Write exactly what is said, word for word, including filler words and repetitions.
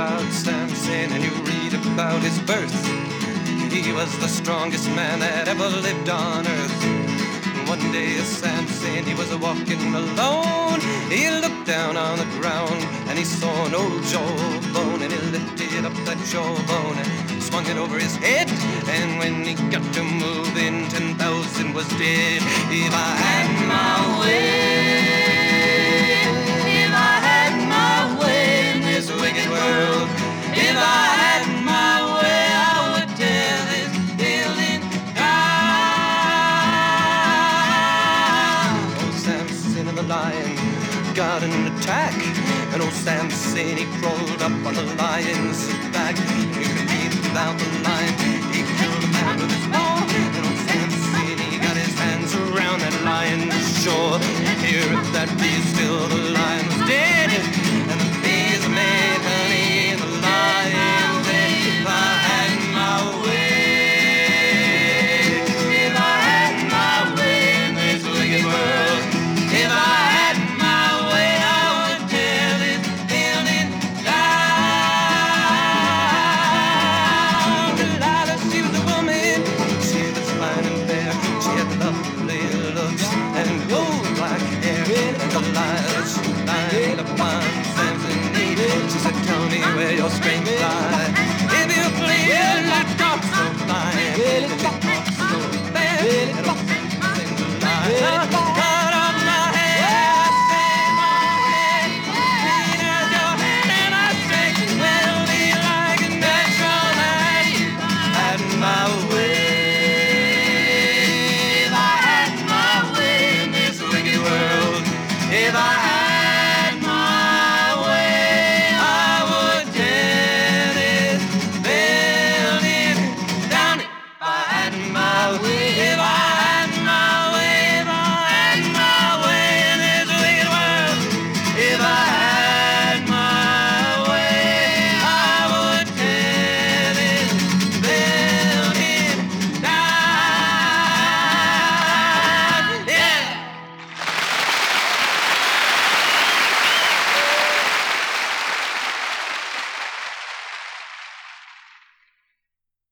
about Samson and you read about his birth. He was the strongest man that ever lived on earth. One day Samson, he was walking alone. He looked down on the ground and he saw an old jawbone, and he lifted up that jawbone and swung it over his head. And when he got to moving, ten thousand was dead. If I had my way, if I had my way in this wicked world, if I had my way, I would tear this building down. Oh, Samson and the lion got an attack, and old Samson, he crawled up on the lion's back. You can read about the lion, he killed a man with his paw, and old Samson, he got his hands around that lion's jaw. Hear that bee still, the lion was dead, and the bees made honey, and the lion said, if I had my way, if I had my way in this wicked world, if I had my way, I would tear this building down. Delilah, she was a woman, she was fine and fair, she had lovely looks and gold black hair. And Delilah, she lied upon Samson's knee. She said, tell me where your strength lies. If you please, let dogs so fine.